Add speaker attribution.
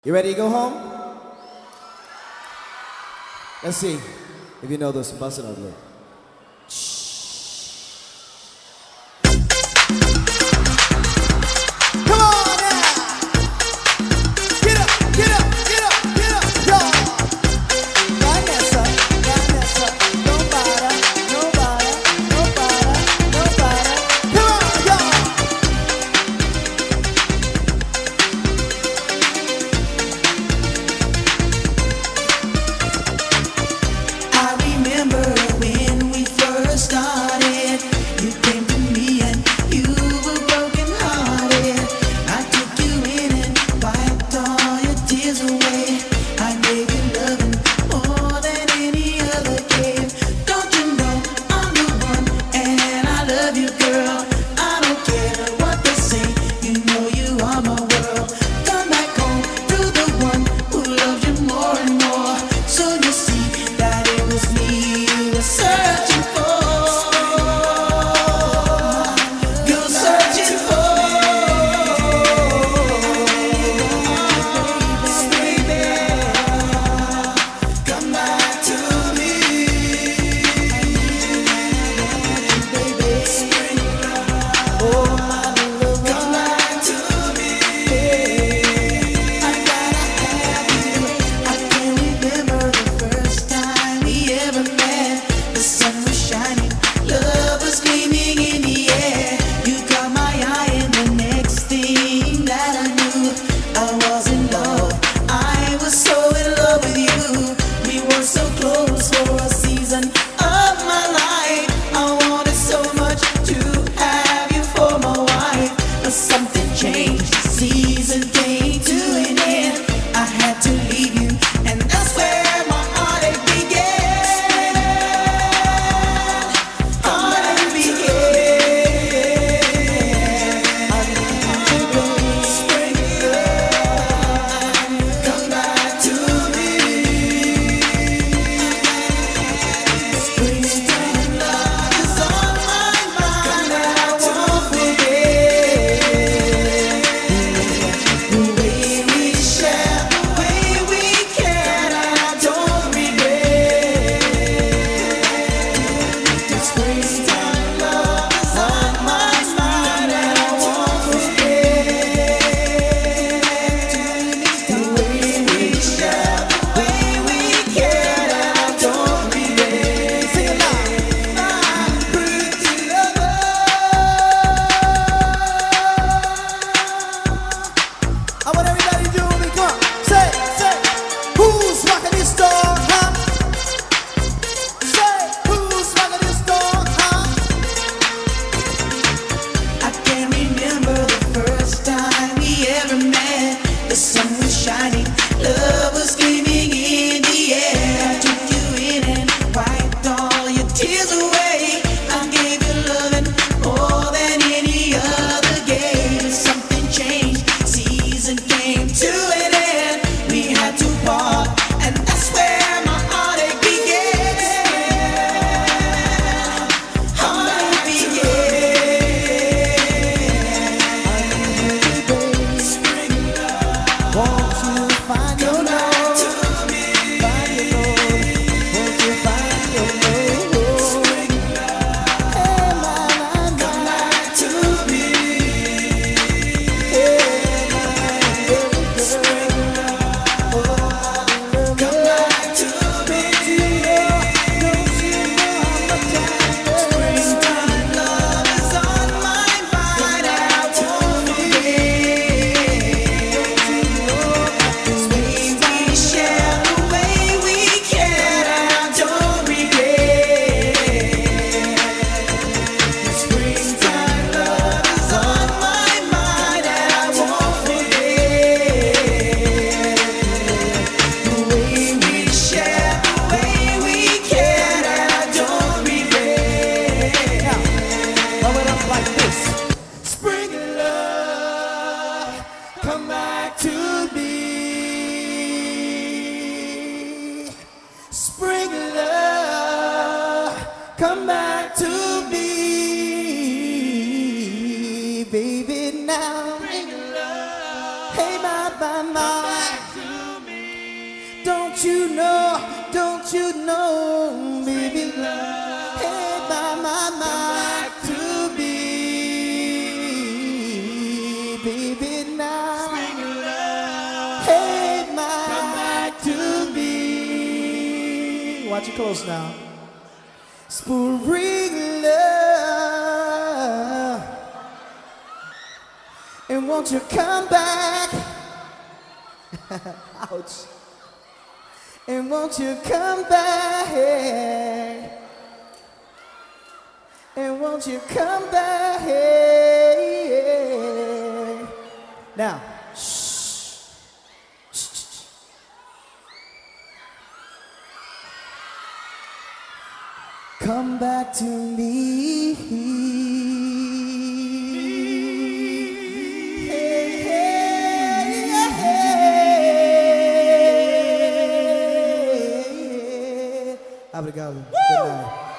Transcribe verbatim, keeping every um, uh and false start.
Speaker 1: You ready to go home? Let's see if you know this bossa nova. Come on now! Get up, get up, get up, get up, y'all! Vanessa, Vanessa, nobody, nobody, nobody, nobody. Come on, y'all!
Speaker 2: I remember when we first started. You came to me and you were broken hearted. I took you in and wiped all your tears away. I gave you loving more than any other gave. Don't you know I'm the one and I love you, girl. I don't care what they say. You know you are my world. Come back home to the one who loves you more and more. So you see that it was me you were searching for. You're searching for. Baby, come back to me. Baby, oh my love, come back to me. I gotta have you. I can't remember the first time we ever met. The sun was shining, love was gleaming in the air. You caught my eye, and the next thing that I knew, I was in love. I was so in love with you. We were so close for a season of my life. I wanted so much to have you for my wife, but something changed. Season came to an end. I had to leave you, and that's where my heartache began. Heartache began. I need you, baby. Spring love, come back to me. Springtime love is on my mind, and I won't forget. The way we share, the way we care, and I don't regret. Springtime love is on my mind, and I won't forget. The way we share, the way we care, and I don't regret. Sing it loud. My pretty lover.
Speaker 1: I want everybody to do me. Come on. Say, say, who's rocking this dog, huh? Say, who's rocking this dog, huh?
Speaker 2: I can't remember the first time we ever met. The sun was shining, love was gleaming in the air. I took you in and wiped all your tears away. I gave you loving more than any other gave. Something changed, season came to an end. We had to part, and that's where my heartache began. Heartache began. Spring love,
Speaker 1: Won't you find your
Speaker 2: come back
Speaker 1: love?
Speaker 2: to me.
Speaker 1: Find your love. Won't you find your love?
Speaker 2: Spring love,
Speaker 1: Hey, my, my,
Speaker 2: come
Speaker 1: my.
Speaker 2: back to me.
Speaker 1: Hey, my baby girl. Oh,
Speaker 2: Come back to me. Springtime love is on my mind, and I won't forget. The way we share, the way we care, and I don't regret. Springtime love is on my mind, and I won't forget. The way we share, the way we care, and I don't regret.
Speaker 1: Love it up like this.
Speaker 2: Spring love, come back to me. Spring love, come back to me.
Speaker 1: Baby, now.
Speaker 2: Spring love,
Speaker 1: Hey, my, my, my.
Speaker 2: back to
Speaker 1: Can't you know, don't you know, baby love, hey, my, my, my, to be, baby now, hey, my, to be. Watch it close now. Spring love, and won't you come back? Ouch. And won't you come back? And won't you come back? Now, shh. Shh, shh, shh. Come back to me. Hey, hey, hey. Obrigado. Good night.